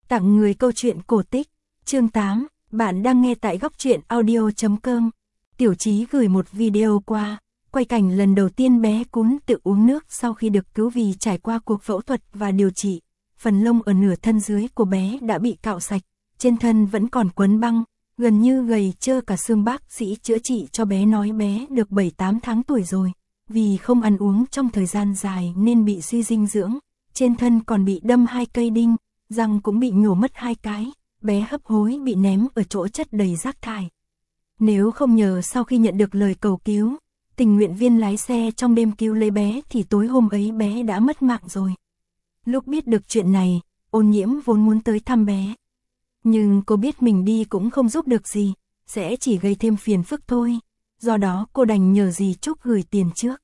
Tặng người câu chuyện cổ tích. Chương 8, bạn đang nghe tại góc truyện audio.com. Tiểu Chí gửi một video qua, quay cảnh lần đầu tiên bé Cún tự uống nước sau khi được cứu vì trải qua cuộc phẫu thuật và điều trị. Phần lông ở nửa thân dưới của bé đã bị cạo sạch, trên thân vẫn còn quấn băng, gần như gầy trơ cả xương. Bác sĩ chữa trị cho bé nói bé được 7-8 tháng tuổi rồi, vì không ăn uống trong thời gian dài nên bị suy dinh dưỡng, trên thân còn bị đâm 2 cây đinh, răng cũng bị nhổ mất 2 cái, bé hấp hối bị ném ở chỗ chất đầy rác thải. Nếu không nhờ sau khi nhận được lời cầu cứu, tình nguyện viên lái xe trong đêm cứu lấy bé thì tối hôm ấy bé đã mất mạng rồi. Lúc biết được chuyện này, Ôn Nhiễm vốn muốn tới thăm bé. Nhưng cô biết mình đi cũng không giúp được gì, sẽ chỉ gây thêm phiền phức thôi. Do đó cô đành nhờ dì Trúc gửi tiền trước.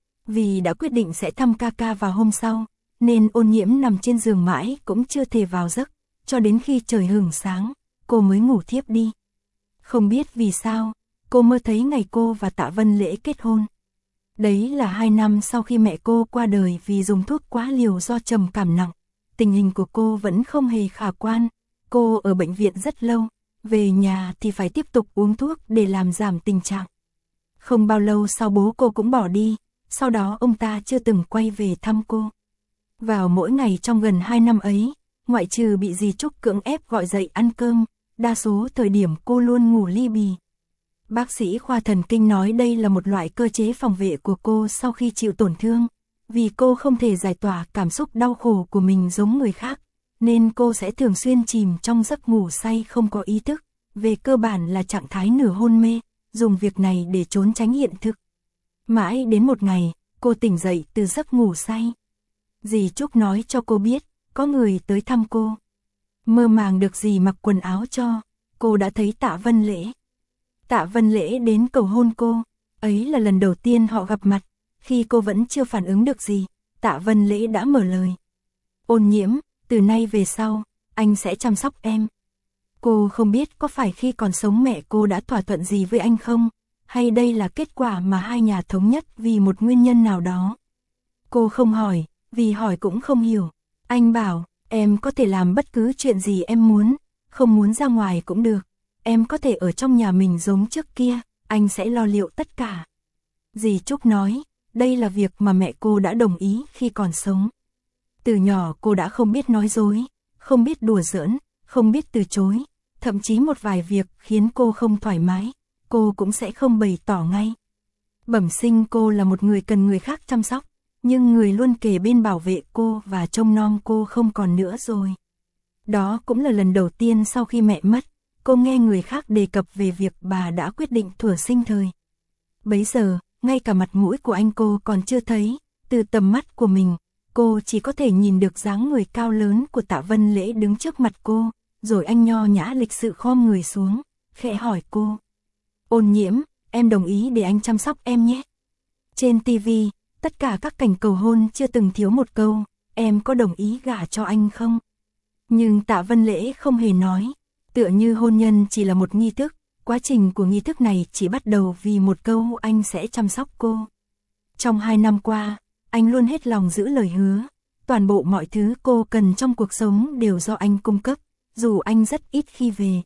Vì đã quyết định sẽ thăm ca vào hôm sau, nên Ôn Nhiễm nằm trên giường mãi cũng chưa thể vào giấc, cho đến khi trời hửng sáng, cô mới ngủ thiếp đi. Không biết vì sao, cô mơ thấy ngày cô và Tạ Vân Lễ kết hôn. Đấy là 2 năm sau khi mẹ cô qua đời vì dùng thuốc quá liều do trầm cảm nặng. Tình hình của cô vẫn không hề khả quan, cô ở bệnh viện rất lâu, về nhà thì phải tiếp tục uống thuốc để làm giảm tình trạng. Không bao lâu sau bố cô cũng bỏ đi, sau đó ông ta chưa từng quay về thăm cô. Vào mỗi ngày trong gần 2 năm ấy, ngoại trừ bị dì Trúc cưỡng ép gọi dậy ăn cơm, đa số thời điểm cô luôn ngủ li bì. Bác sĩ khoa thần kinh nói đây là một loại cơ chế phòng vệ của cô sau khi chịu tổn thương, vì cô không thể giải tỏa cảm xúc đau khổ của mình giống người khác, nên cô sẽ thường xuyên chìm trong giấc ngủ say không có ý thức, về cơ bản là trạng thái nửa hôn mê, dùng việc này để trốn tránh hiện thực. Mãi đến một ngày, cô tỉnh dậy từ giấc ngủ say. Dì Trúc nói cho cô biết, có người tới thăm cô. Mơ màng được dì mặc quần áo cho, cô đã thấy Tạ Vân Lễ. Tạ Vân Lễ đến cầu hôn cô, ấy là lần đầu tiên họ gặp mặt, khi cô vẫn chưa phản ứng được gì, Tạ Vân Lễ đã mở lời. Ôn Nhiễm, từ nay về sau, anh sẽ chăm sóc em. Cô không biết có phải khi còn sống mẹ cô đã thỏa thuận gì với anh không, hay đây là kết quả mà hai nhà thống nhất vì một nguyên nhân nào đó. Cô không hỏi, vì hỏi cũng không hiểu. Anh bảo, em có thể làm bất cứ chuyện gì em muốn, không muốn ra ngoài cũng được. Em có thể ở trong nhà mình giống trước kia, anh sẽ lo liệu tất cả. Dì Trúc nói, đây là việc mà mẹ cô đã đồng ý khi còn sống. Từ nhỏ cô đã không biết nói dối, không biết đùa giỡn, không biết từ chối, thậm chí một vài việc khiến cô không thoải mái, cô cũng sẽ không bày tỏ ngay. Bẩm sinh cô là một người cần người khác chăm sóc, nhưng người luôn kề bên bảo vệ cô và trông nom cô không còn nữa rồi. Đó cũng là lần đầu tiên sau khi mẹ mất, cô nghe người khác đề cập về việc bà đã quyết định thuở sinh thời. Bấy giờ, ngay cả mặt mũi của anh cô còn chưa thấy, từ tầm mắt của mình, cô chỉ có thể nhìn được dáng người cao lớn của Tạ Vân Lễ đứng trước mặt cô, rồi anh nho nhã lịch sự khom người xuống, khẽ hỏi cô. Ôn Nhiễm, em đồng ý để anh chăm sóc em nhé. Trên TV, tất cả các cảnh cầu hôn chưa từng thiếu một câu, em có đồng ý gả cho anh không? Nhưng Tạ Vân Lễ không hề nói, tựa như hôn nhân chỉ là một nghi thức, quá trình của nghi thức này chỉ bắt đầu vì một câu anh sẽ chăm sóc cô. Trong 2 năm qua, anh luôn hết lòng giữ lời hứa, toàn bộ mọi thứ cô cần trong cuộc sống đều do anh cung cấp, dù anh rất ít khi về.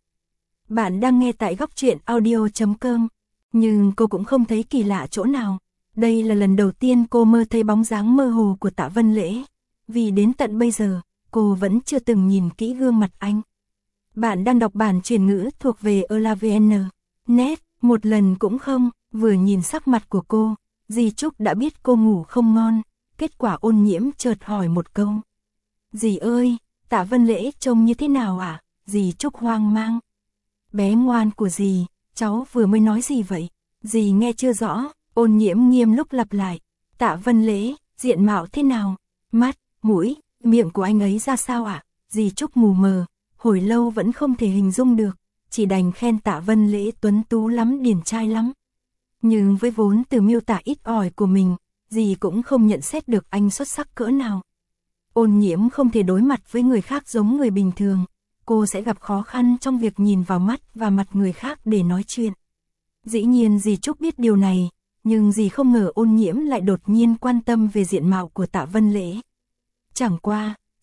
Bạn đang nghe tại góc truyện audio.com, nhưng cô cũng không thấy kỳ lạ chỗ nào. Đây là lần đầu tiên cô mơ thấy bóng dáng mơ hồ của Tạ Vân Lễ, vì đến tận bây giờ, cô vẫn chưa từng nhìn kỹ gương mặt anh. Bạn đang đọc bản truyền ngữ thuộc về ELAVN.net, một lần cũng không, vừa nhìn sắc mặt của cô, dì Trúc đã biết cô ngủ không ngon, kết quả Ôn Nhiễm chợt hỏi một câu. Dì ơi, Tạ Vân Lễ trông như thế nào ạ? Dì Trúc hoang mang. Bé ngoan của dì, cháu vừa mới nói gì vậy? Dì nghe chưa rõ, Ôn Nhiễm nghiêm lúc lặp lại. Tạ Vân Lễ, diện mạo thế nào? Mắt, mũi, miệng của anh ấy ra sao ạ? Dì Trúc mù mờ, hồi lâu vẫn không thể hình dung được, chỉ đành khen Tạ Vân Lễ tuấn tú lắm, điển trai lắm. Nhưng với vốn từ miêu tả ít ỏi của mình, dì cũng không nhận xét được anh xuất sắc cỡ nào. Ôn Nhiễm không thể đối mặt với người khác giống người bình thường, cô sẽ gặp khó khăn trong việc nhìn vào mắt và mặt người khác để nói chuyện. Dĩ nhiên dì Trúc biết điều này, nhưng dì không ngờ Ôn Nhiễm lại đột nhiên quan tâm về diện mạo của Tạ Vân Lễ. Chẳng qua,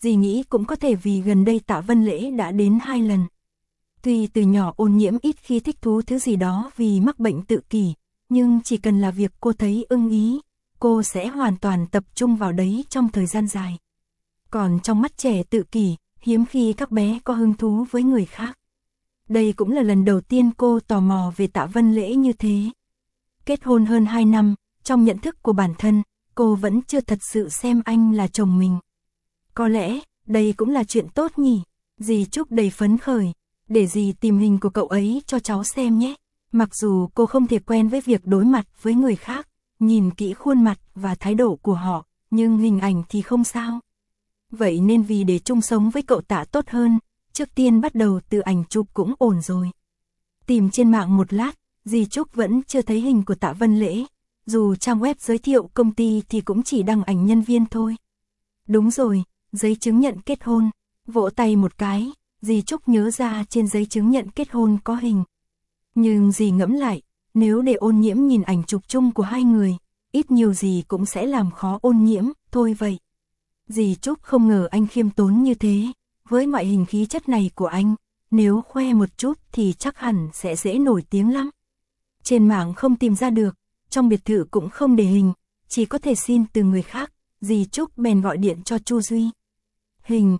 dì nghĩ cũng có thể vì gần đây Tạ Vân Lễ đã đến 2 lần. Tuy từ nhỏ Ôn Nhiễm ít khi thích thú thứ gì đó vì mắc bệnh tự kỷ, nhưng chỉ cần là việc cô thấy ưng ý, cô sẽ hoàn toàn tập trung vào đấy trong thời gian dài. Còn trong mắt trẻ tự kỷ, hiếm khi các bé có hứng thú với người khác. Đây cũng là lần đầu tiên cô tò mò về Tạ Vân Lễ như thế. Kết hôn hơn 2 năm, trong nhận thức của bản thân, cô vẫn chưa thật sự xem anh là chồng mình. Có lẽ, đây cũng là chuyện tốt nhỉ. Dì Trúc đầy phấn khởi, để dì tìm hình của cậu ấy cho cháu xem nhé. Mặc dù cô không thể quen với việc đối mặt với người khác, nhìn kỹ khuôn mặt và thái độ của họ, nhưng hình ảnh thì không sao. Vậy nên vì để chung sống với cậu Tạ tốt hơn, trước tiên bắt đầu từ ảnh chụp cũng ổn rồi. Tìm trên mạng một lát, dì Trúc vẫn chưa thấy hình của Tạ Vân Lễ. Dù trang web giới thiệu công ty thì cũng chỉ đăng ảnh nhân viên thôi. Đúng rồi, giấy chứng nhận kết hôn. Vỗ tay một cái, dì Trúc nhớ ra trên giấy chứng nhận kết hôn có hình. Nhưng dì ngẫm lại, nếu để Ôn Nhiễm nhìn ảnh chụp chung của hai người, ít nhiều gì cũng sẽ làm khó Ôn Nhiễm, thôi vậy. Dì Trúc không ngờ anh khiêm tốn như thế, với ngoại hình khí chất này của anh, nếu khoe một chút thì chắc hẳn sẽ dễ nổi tiếng lắm. Trên mạng không tìm ra được, trong biệt thự cũng không để hình, chỉ có thể xin từ người khác, dì Trúc bèn gọi điện cho Chu Duy. Hình,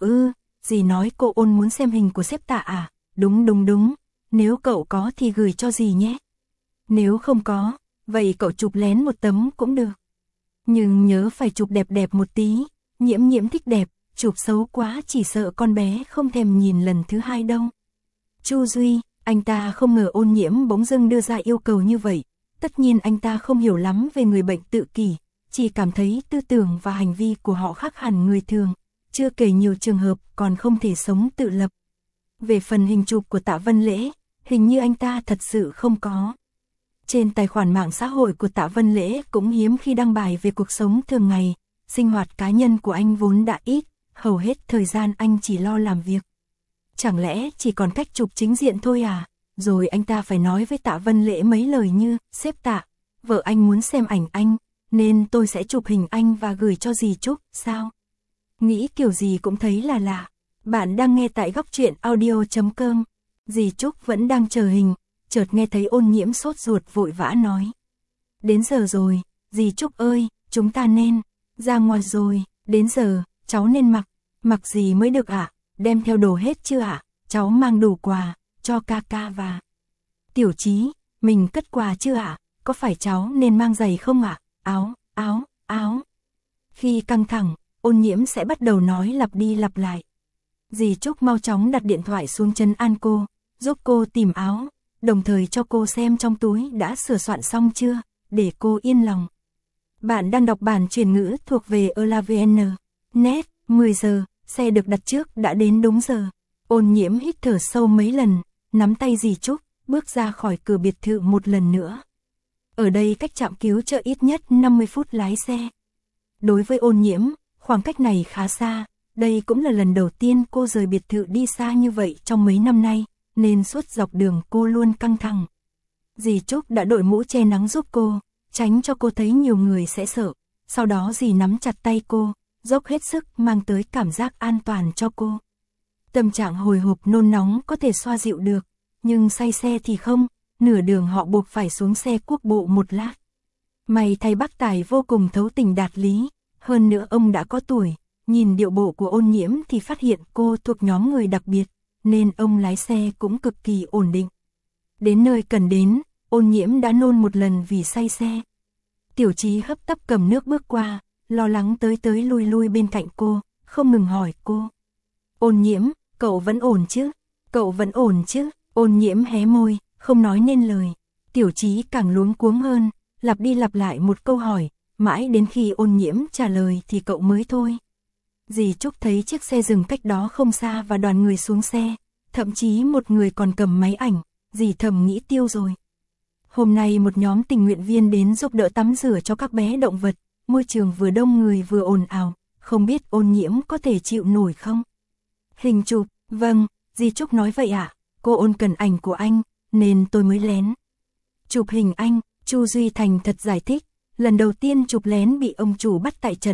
dì nói cô Ôn muốn xem hình của sếp Tạ à? Đúng, nếu cậu có thì gửi cho dì nhé. Nếu không có, vậy cậu chụp lén một tấm cũng được. Nhưng nhớ phải chụp đẹp đẹp một tí, Nhiễm thích đẹp, chụp xấu quá chỉ sợ con bé không thèm nhìn lần thứ hai đâu. Chu Duy, anh ta không ngờ Ôn Nhiễm bỗng dưng đưa ra yêu cầu như vậy. Tất nhiên anh ta không hiểu lắm về người bệnh tự kỷ, chỉ cảm thấy tư tưởng và hành vi của họ khác hẳn người thường, chưa kể nhiều trường hợp còn không thể sống tự lập. Về phần hình chụp của Tạ Vân Lễ, hình như anh ta thật sự không có. Trên tài khoản mạng xã hội của Tạ Vân Lễ cũng hiếm khi đăng bài về cuộc sống thường ngày, sinh hoạt cá nhân của anh vốn đã ít, hầu hết thời gian anh chỉ lo làm việc. Chẳng lẽ chỉ còn cách chụp chính diện thôi à? Rồi anh ta phải nói với Tạ Vân Lễ mấy lời như, sếp Tạ, vợ anh muốn xem ảnh anh, nên tôi sẽ chụp hình anh và gửi cho dì Trúc, sao? Nghĩ kiểu gì cũng thấy là lạ. Bạn đang nghe tại Góc Truyện Audio.com. Dì Trúc vẫn đang chờ hình, chợt nghe thấy Ôn Nhiễm sốt ruột vội vã nói. Đến giờ rồi, dì Trúc ơi, chúng ta nên ra ngoài rồi, đến giờ, cháu nên mặc gì mới được ạ? Đem theo đồ hết chưa ạ? Cháu mang đủ quà cho ca ca và Tiểu Chí, mình cất quà chưa ạ? Có phải cháu nên mang giày không ạ? Áo. Khi căng thẳng, Ôn Nhiễm sẽ bắt đầu nói lặp đi lặp lại. Dì Trúc mau chóng đặt điện thoại xuống trấn an cô, giúp cô tìm áo, đồng thời cho cô xem trong túi đã sửa soạn xong chưa, để cô yên lòng. Bạn đang đọc bản chuyển ngữ thuộc về ELAVN. Net, 10 giờ, xe được đặt trước đã đến đúng giờ. Ôn Nhiễm hít thở sâu mấy lần, nắm tay dì Trúc, bước ra khỏi cửa biệt thự một lần nữa. Ở đây cách trạm cứu trợ ít nhất 50 phút lái xe. Đối với Ôn Nhiễm, khoảng cách này khá xa, đây cũng là lần đầu tiên cô rời biệt thự đi xa như vậy trong mấy năm nay, nên suốt dọc đường cô luôn căng thẳng. Dì Trúc đã đội mũ che nắng giúp cô, tránh cho cô thấy nhiều người sẽ sợ. Sau đó dì nắm chặt tay cô, dốc hết sức mang tới cảm giác an toàn cho cô. Tâm trạng hồi hộp nôn nóng có thể xoa dịu được, nhưng say xe thì không, nửa đường họ buộc phải xuống xe quốc bộ một lát. May thay bác tài vô cùng thấu tình đạt lý, hơn nữa ông đã có tuổi, nhìn điệu bộ của Ôn Nhiễm thì phát hiện cô thuộc nhóm người đặc biệt, nên ông lái xe cũng cực kỳ ổn định. Đến nơi cần đến, Ôn Nhiễm đã nôn một lần vì say xe. Tiểu Chí hấp tấp cầm nước bước qua, lo lắng tới lui bên cạnh cô, không ngừng hỏi cô. Ôn Nhiễm, cậu vẫn ổn chứ? Ôn Nhiễm hé môi, không nói nên lời. Tiểu Chí càng luống cuống hơn, lặp đi lặp lại một câu hỏi, mãi đến khi Ôn Nhiễm trả lời thì cậu mới thôi. Dì Trúc thấy chiếc xe dừng cách đó không xa và đoàn người xuống xe, thậm chí một người còn cầm máy ảnh, dì thầm nghĩ tiêu rồi. Hôm nay một nhóm tình nguyện viên đến giúp đỡ tắm rửa cho các bé động vật, môi trường vừa đông người vừa ồn ào, không biết Ôn Nhiễm có thể chịu nổi không? Hình chụp, vâng, dì Trúc nói vậy ạ, cô Ôn cần ảnh của anh, nên tôi mới lén chụp hình anh. Chu Duy thành thật giải thích, lần đầu tiên chụp lén bị ông chủ bắt tại trận,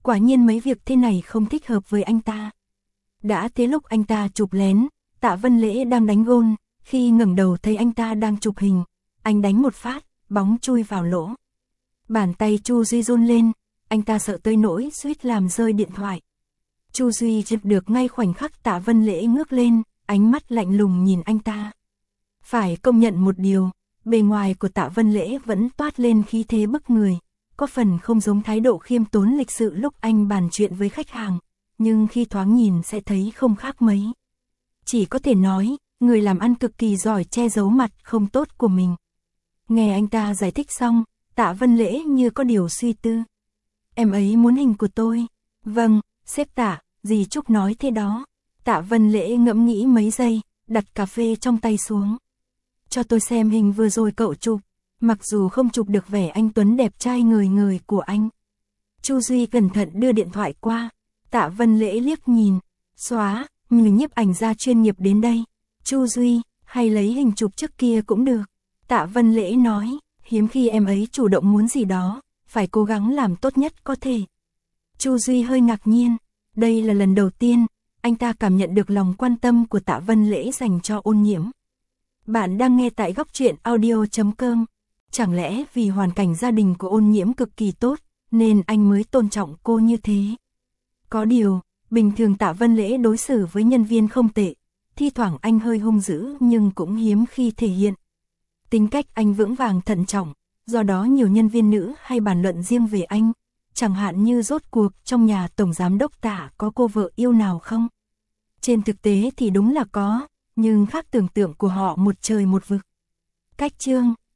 Quả nhiên mấy việc thế này không thích hợp với anh ta. Đã thế lúc anh ta chụp lén, Tạ Vân Lễ đang đánh gôn, khi ngẩng đầu thấy anh ta đang chụp hình, anh đánh một phát, bóng chui vào lỗ. Bàn tay Chu Duy run lên, anh ta sợ tới nỗi suýt làm rơi điện thoại. Chu Duy chụp được ngay khoảnh khắc Tạ Vân Lễ ngước lên, ánh mắt lạnh lùng nhìn anh ta. Phải công nhận một điều, bề ngoài của Tạ Vân Lễ vẫn toát lên khí thế bức người, có phần không giống thái độ khiêm tốn lịch sự lúc anh bàn chuyện với khách hàng, nhưng khi thoáng nhìn sẽ thấy không khác mấy. Chỉ có thể nói, người làm ăn cực kỳ giỏi che giấu mặt không tốt của mình. Nghe anh ta giải thích xong, Tạ Vân Lễ như có điều suy tư. Em ấy muốn hình của tôi. Vâng, sếp Tạ, dì Trúc nói thế đó. Tạ Vân Lễ ngẫm nghĩ mấy giây, đặt cà phê trong tay xuống. Cho tôi xem hình vừa rồi cậu chụp, mặc dù không chụp được vẻ anh tuấn đẹp trai ngời ngời của anh. Chu Duy cẩn thận đưa điện thoại qua, Tạ Vân Lễ liếc nhìn, xóa, người nhiếp ảnh gia chuyên nghiệp đến đây. Chu Duy, hay lấy hình chụp trước kia cũng được. Tạ Vân Lễ nói, hiếm khi em ấy chủ động muốn gì đó, phải cố gắng làm tốt nhất có thể. Chu Duy hơi ngạc nhiên, đây là lần đầu tiên, anh ta cảm nhận được lòng quan tâm của Tạ Vân Lễ dành cho Ôn Nhiễm. Bạn đang nghe tại góc truyện audio.com. Chẳng lẽ vì hoàn cảnh gia đình của Ôn Nhiễm cực kỳ tốt, nên anh mới tôn trọng cô như thế? Có điều, bình thường Tạ Vân Lễ đối xử với nhân viên không tệ, thi thoảng anh hơi hung dữ nhưng cũng hiếm khi thể hiện. Tính cách anh vững vàng thận trọng, do đó nhiều nhân viên nữ hay bàn luận riêng về anh, chẳng hạn như rốt cuộc trong nhà tổng giám đốc Tạ có cô vợ yêu nào không? Trên thực tế thì đúng là có, nhưng khác tưởng tượng của họ một trời một vực. Cách chương